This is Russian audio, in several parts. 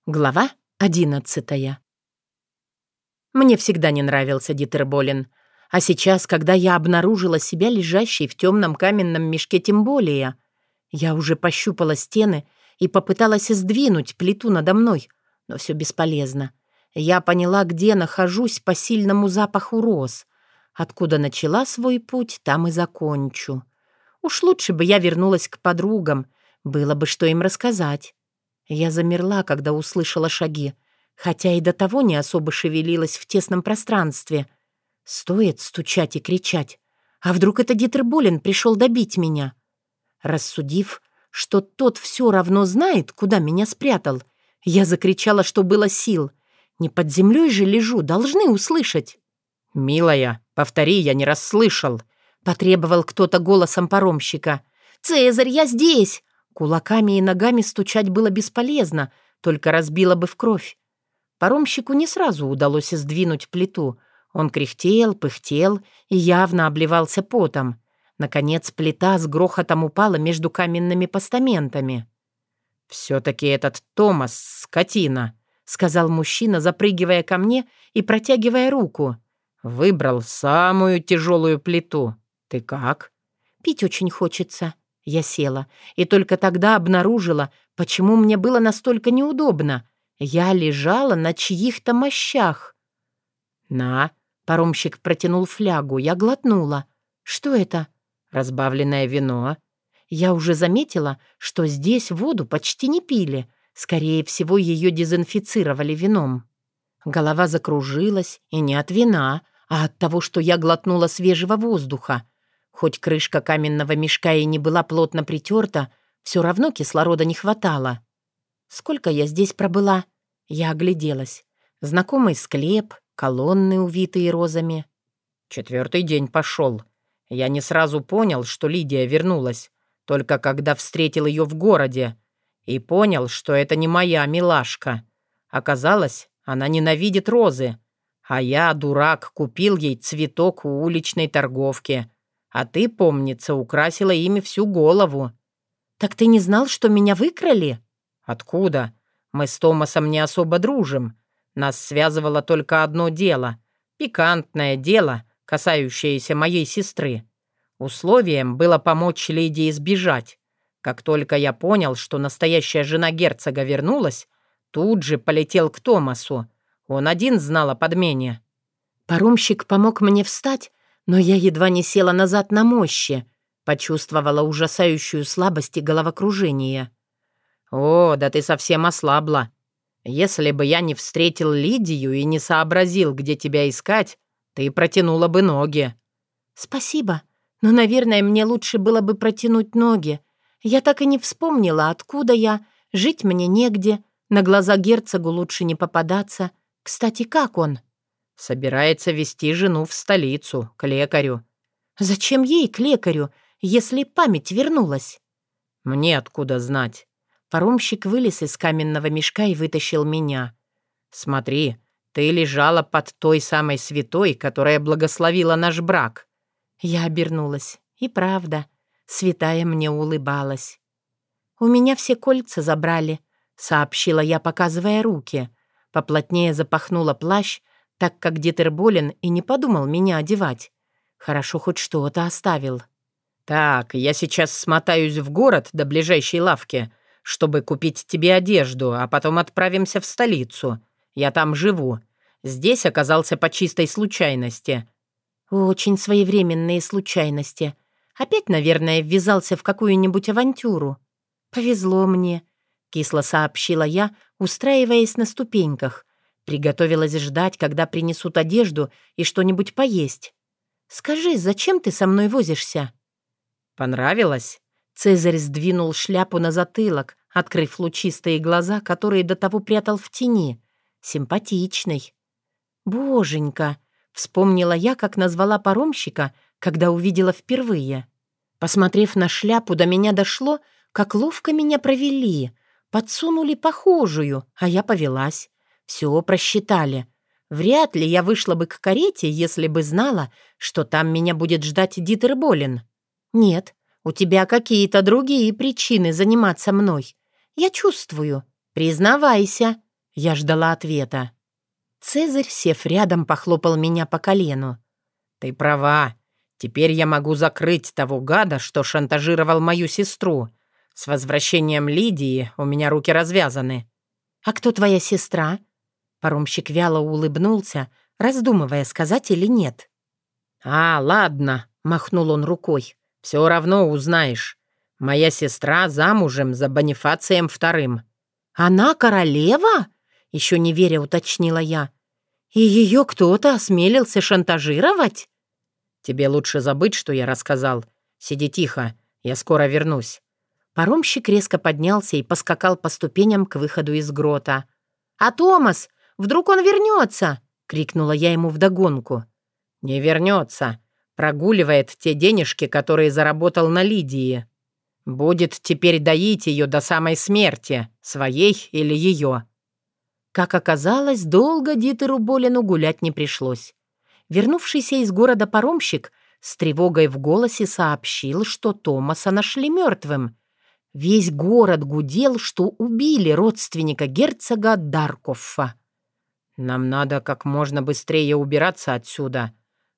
Глава 11. Мне всегда не нравился Дитер Болен. А сейчас, когда я обнаружила себя лежащей в темном каменном мешке, тем более. Я уже пощупала стены и попыталась сдвинуть плиту надо мной, но все бесполезно. Я поняла, где нахожусь по сильному запаху роз. Откуда начала свой путь, там и закончу. Уж лучше бы я вернулась к подругам, было бы что им рассказать. Я замерла, когда услышала шаги, хотя и до того не особо шевелилась в тесном пространстве. Стоит стучать и кричать. А вдруг это Дитер Болен пришел добить меня? Рассудив, что тот все равно знает, куда меня спрятал, я закричала, что было сил. Не под землей же лежу, должны услышать. «Милая, повтори, я не расслышал», — потребовал кто-то голосом паромщика. «Цезарь, я здесь!» Кулаками и ногами стучать было бесполезно, только разбило бы в кровь. Паромщику не сразу удалось сдвинуть плиту. Он кряхтел, пыхтел и явно обливался потом. Наконец плита с грохотом упала между каменными постаментами. «Все-таки этот Томас — скотина», — сказал мужчина, запрыгивая ко мне и протягивая руку. «Выбрал самую тяжелую плиту. Ты как?» «Пить очень хочется». Я села и только тогда обнаружила, почему мне было настолько неудобно. Я лежала на чьих-то мощах. «На», — паромщик протянул флягу, я глотнула. «Что это?» «Разбавленное вино». Я уже заметила, что здесь воду почти не пили. Скорее всего, ее дезинфицировали вином. Голова закружилась, и не от вина, а от того, что я глотнула свежего воздуха. Хоть крышка каменного мешка и не была плотно притерта, все равно кислорода не хватало. Сколько я здесь пробыла? Я огляделась. Знакомый склеп, колонны, увитые розами. 4-й день пошел. Я не сразу понял, что Лидия вернулась, только когда встретил ее в городе, и понял, что это не моя милашка. Оказалось, она ненавидит розы, а я, дурак, купил ей цветок у уличной торговки. А ты, помнится, украсила ими всю голову». «Так ты не знал, что меня выкрали?» «Откуда? Мы с Томасом не особо дружим. Нас связывало только одно дело. Пикантное дело, касающееся моей сестры. Условием было помочь Лидии сбежать. Как только я понял, что настоящая жена герцога вернулась, тут же полетел к Томасу. Он один знал о подмене». Паромщик помог мне встать, но я едва не села назад на мощи. Почувствовала ужасающую слабость и головокружение. «О, да ты совсем ослабла. Если бы я не встретил Лидию и не сообразил, где тебя искать, ты протянула бы ноги». «Спасибо, но, наверное, мне лучше было бы протянуть ноги. Я так и не вспомнила, откуда я. Жить мне негде. На глаза герцогу лучше не попадаться. Кстати, как он?» «Собирается везти жену в столицу, к лекарю». «Зачем ей к лекарю, если память вернулась?» «Мне откуда знать?» Паромщик вылез из каменного мешка и вытащил меня. «Смотри, ты лежала под той самой святой, которая благословила наш брак». Я обернулась. И правда, святая мне улыбалась. «У меня все кольца забрали», — сообщила я, показывая руки. Поплотнее запахнула плащ, так как Дитер Болен и не подумал меня одевать. Хорошо хоть что-то оставил. «Так, я сейчас смотаюсь в город до ближайшей лавки, чтобы купить тебе одежду, а потом отправимся в столицу. Я там живу. Здесь оказался по чистой случайности». Очень своевременные случайности. Опять, наверное, ввязался в какую-нибудь авантюру. «Повезло мне», — кисло сообщила я, устраиваясь на ступеньках. Приготовилась ждать, когда принесут одежду и что-нибудь поесть. «Скажи, зачем ты со мной возишься?» «Понравилось?» Цезарь сдвинул шляпу на затылок, открыв лучистые глаза, которые до того прятал в тени. Симпатичный. «Боженька!» — вспомнила я, как назвала паромщика, когда увидела впервые. Посмотрев на шляпу, до меня дошло, как ловко меня провели. Подсунули похожую, а я повелась. Все просчитали. Вряд ли я вышла бы к карете, если бы знала, что там меня будет ждать Дитер Болен. «Нет, у тебя какие-то другие причины заниматься мной. Я чувствую. Признавайся». Я ждала ответа. Цезарь, сев рядом, похлопал меня по колену. «Ты права. Теперь я могу закрыть того гада, что шантажировал мою сестру. С возвращением Лидии у меня руки развязаны». «А кто твоя сестра?» Паромщик вяло улыбнулся, раздумывая, сказать или нет. Ладно», — махнул он рукой. «Все равно узнаешь. Моя сестра замужем за Бонифацием II». «Она королева?» — еще не веря уточнила я. «И ее кто-то осмелился шантажировать?» «Тебе лучше забыть, что я рассказал. Сиди тихо, я скоро вернусь». Паромщик резко поднялся и поскакал по ступеням к выходу из грота. «А Томас? Вдруг он вернется?» — крикнула я ему вдогонку. «Не вернется. Прогуливает те денежки, которые заработал на Лидии. Будет теперь доить ее до самой смерти, своей или ее». Как оказалось, долго Дитеру Болину гулять не пришлось. Вернувшийся из города паромщик с тревогой в голосе сообщил, что Томаса нашли мертвым. Весь город гудел, что убили родственника герцога Даркоффа. «Нам надо как можно быстрее убираться отсюда.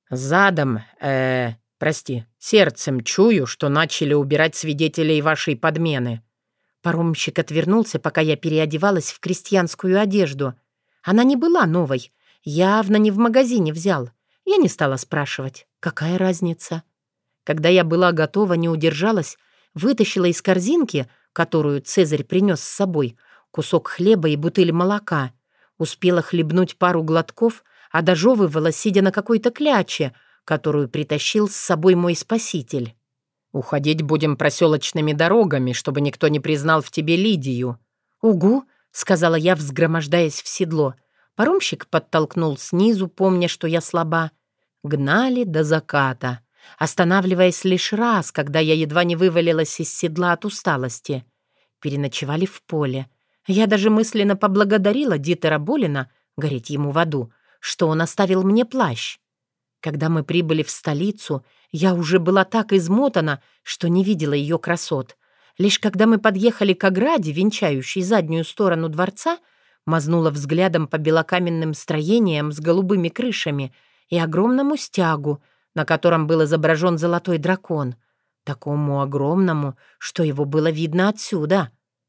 Сердцем чую, что начали убирать свидетелей вашей подмены». Паромщик отвернулся, пока я переодевалась в крестьянскую одежду. Она не была новой, явно не в магазине взял. Я не стала спрашивать, какая разница. Когда я была готова, не удержалась, вытащила из корзинки, которую Цезарь принес с собой, кусок хлеба и бутыль молока. Успела хлебнуть пару глотков, а дожевывала, сидя на какой-то кляче, которую притащил с собой мой спаситель. «Уходить будем проселочными дорогами, чтобы никто не признал в тебе Лидию». «Угу», — сказала я, взгромождаясь в седло. Паромщик подтолкнул снизу, помня, что я слаба. Гнали до заката, останавливаясь лишь раз, когда я едва не вывалилась из седла от усталости. Переночевали в поле. Я даже мысленно поблагодарила Дитера Болина, гореть ему в аду, что он оставил мне плащ. Когда мы прибыли в столицу, я уже была так измотана, что не видела ее красот. Лишь когда мы подъехали к ограде, венчающей заднюю сторону дворца, мазнула взглядом по белокаменным строениям с голубыми крышами и огромному стягу, на котором был изображен золотой дракон. Такому огромному, что его было видно отсюда.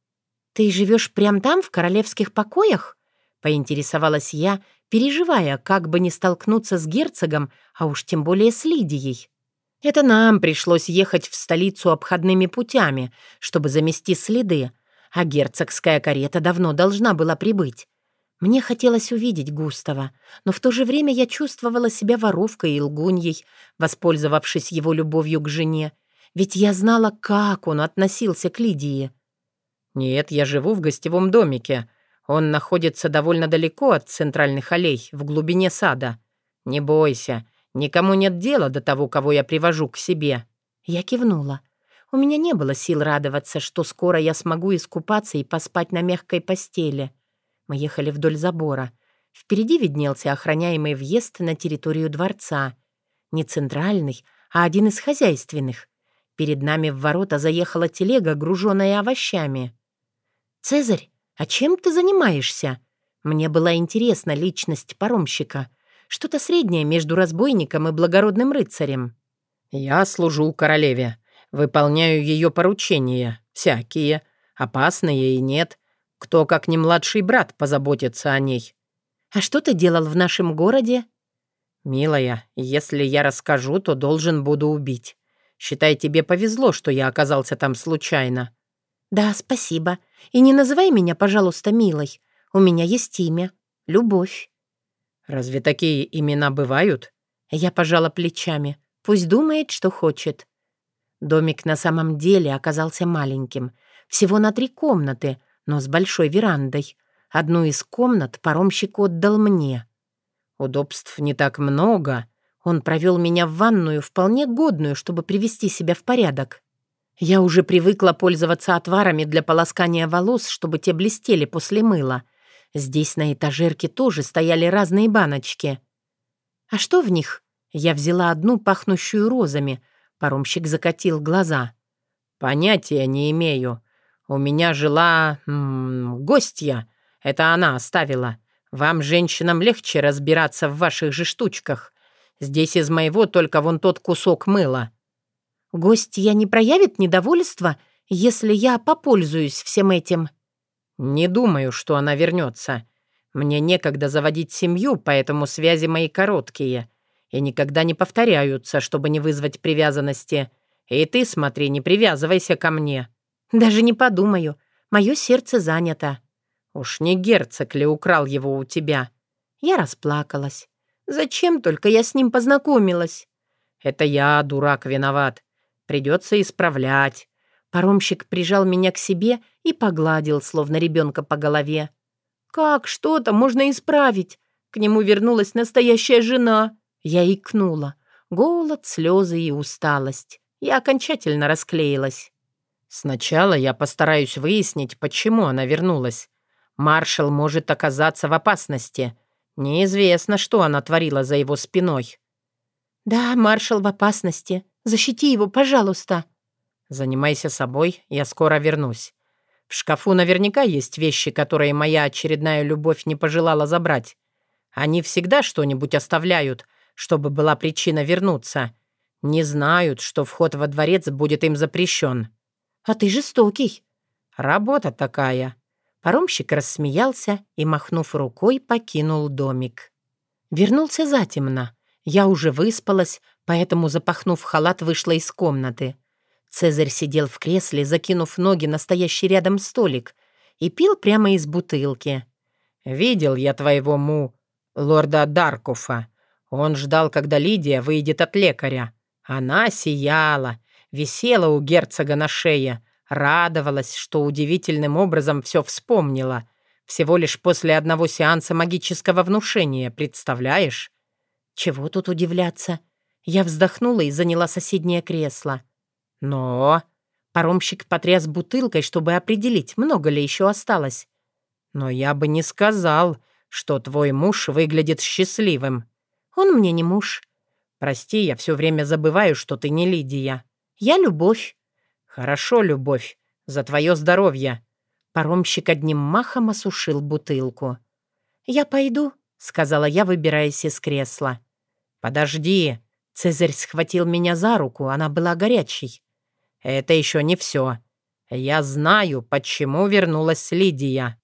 «Ты живешь прямо там, в королевских покоях?» — поинтересовалась я, переживая, как бы не столкнуться с герцогом, а уж тем более с Лидией. Это нам пришлось ехать в столицу обходными путями, чтобы замести следы, а герцогская карета давно должна была прибыть. Мне хотелось увидеть Густава, но в то же время я чувствовала себя воровкой и лгуньей, воспользовавшись его любовью к жене, ведь я знала, как он относился к Лидии. «Нет, я живу в гостевом домике. Он находится довольно далеко от центральных аллей, в глубине сада. Не бойся, никому нет дела до того, кого я привожу к себе». Я кивнула. У меня не было сил радоваться, что скоро я смогу искупаться и поспать на мягкой постели. Мы ехали вдоль забора. Впереди виднелся охраняемый въезд на территорию дворца. Не центральный, а один из хозяйственных. Перед нами в ворота заехала телега, груженная овощами. «Цезарь, а чем ты занимаешься?» Мне была интересна личность паромщика. Что-то среднее между разбойником и благородным рыцарем. «Я служу королеве. Выполняю ее поручения. Всякие. Опасные и нет. Кто, как не младший брат, позаботится о ней». «А что ты делал в нашем городе?» «Милая, если я расскажу, то должен буду убить. Считай, тебе повезло, что я оказался там случайно». «Да, спасибо. И не называй меня, пожалуйста, милой. У меня есть имя. Любовь». «Разве такие имена бывают?» Я пожала плечами. Пусть думает, что хочет. Домик на самом деле оказался маленьким. Всего на 3 комнаты, но с большой верандой. Одну из комнат паромщик отдал мне. «Удобств не так много». Он провел меня в ванную, вполне годную, чтобы привести себя в порядок. Я уже привыкла пользоваться отварами для полоскания волос, чтобы те блестели после мыла. Здесь на этажерке тоже стояли разные баночки. «А что в них?» Я взяла одну, пахнущую розами. Паромщик закатил глаза. «Понятия не имею. У меня жила гостья. Это она оставила. Вам, женщинам, легче разбираться в ваших же штучках. Здесь из моего только вон тот кусок мыла». «Гостья не проявит недовольства, если я попользуюсь всем этим?» «Не думаю, что она вернется. Мне некогда заводить семью, поэтому связи мои короткие и никогда не повторяются, чтобы не вызвать привязанности. И ты, смотри, не привязывайся ко мне». «Даже не подумаю. Мое сердце занято». «Уж не герцог ли украл его у тебя?» Я расплакалась. «Зачем только я с ним познакомилась?» «Это я, дурак, виноват. Придется исправлять». Паромщик прижал меня к себе и погладил, словно ребенка по голове. «Как что-то можно исправить? К нему вернулась настоящая жена». Я икнула. Голод, слезы и усталость. Я окончательно расклеилась. «Сначала я постараюсь выяснить, почему она вернулась. Маршал может оказаться в опасности. Неизвестно, что она творила за его спиной». «Да, маршал в опасности. Защити его, пожалуйста». «Занимайся собой, я скоро вернусь. В шкафу наверняка есть вещи, которые моя очередная любовь не пожелала забрать. Они всегда что-нибудь оставляют, чтобы была причина вернуться. Не знают, что вход во дворец будет им запрещен». «А ты жестокий». «Работа такая». Паромщик рассмеялся и, махнув рукой, покинул домик. Вернулся затемно. Я уже выспалась, поэтому, запахнув халат, вышла из комнаты. Цезарь сидел в кресле, закинув ноги на стоящий рядом столик, и пил прямо из бутылки. «Видел я твоего лорда Даркуфа. Он ждал, когда Лидия выйдет от лекаря. Она сияла, висела у герцога на шее, радовалась, что удивительным образом все вспомнила. Всего лишь после одного сеанса магического внушения, представляешь?» Чего тут удивляться? Я вздохнула и заняла соседнее кресло. «Но...» Паромщик потряс бутылкой, чтобы определить, много ли еще осталось. «Но я бы не сказал, что твой муж выглядит счастливым». «Он мне не муж». «Прости, я все время забываю, что ты не Лидия». «Я любовь». «Хорошо, любовь. За твое здоровье». Паромщик одним махом осушил бутылку. «Я пойду», — сказала я, выбираясь из кресла. «Подожди». Цезарь схватил меня за руку, она была горячей. «Это еще не все. Я знаю, почему вернулась Лидия».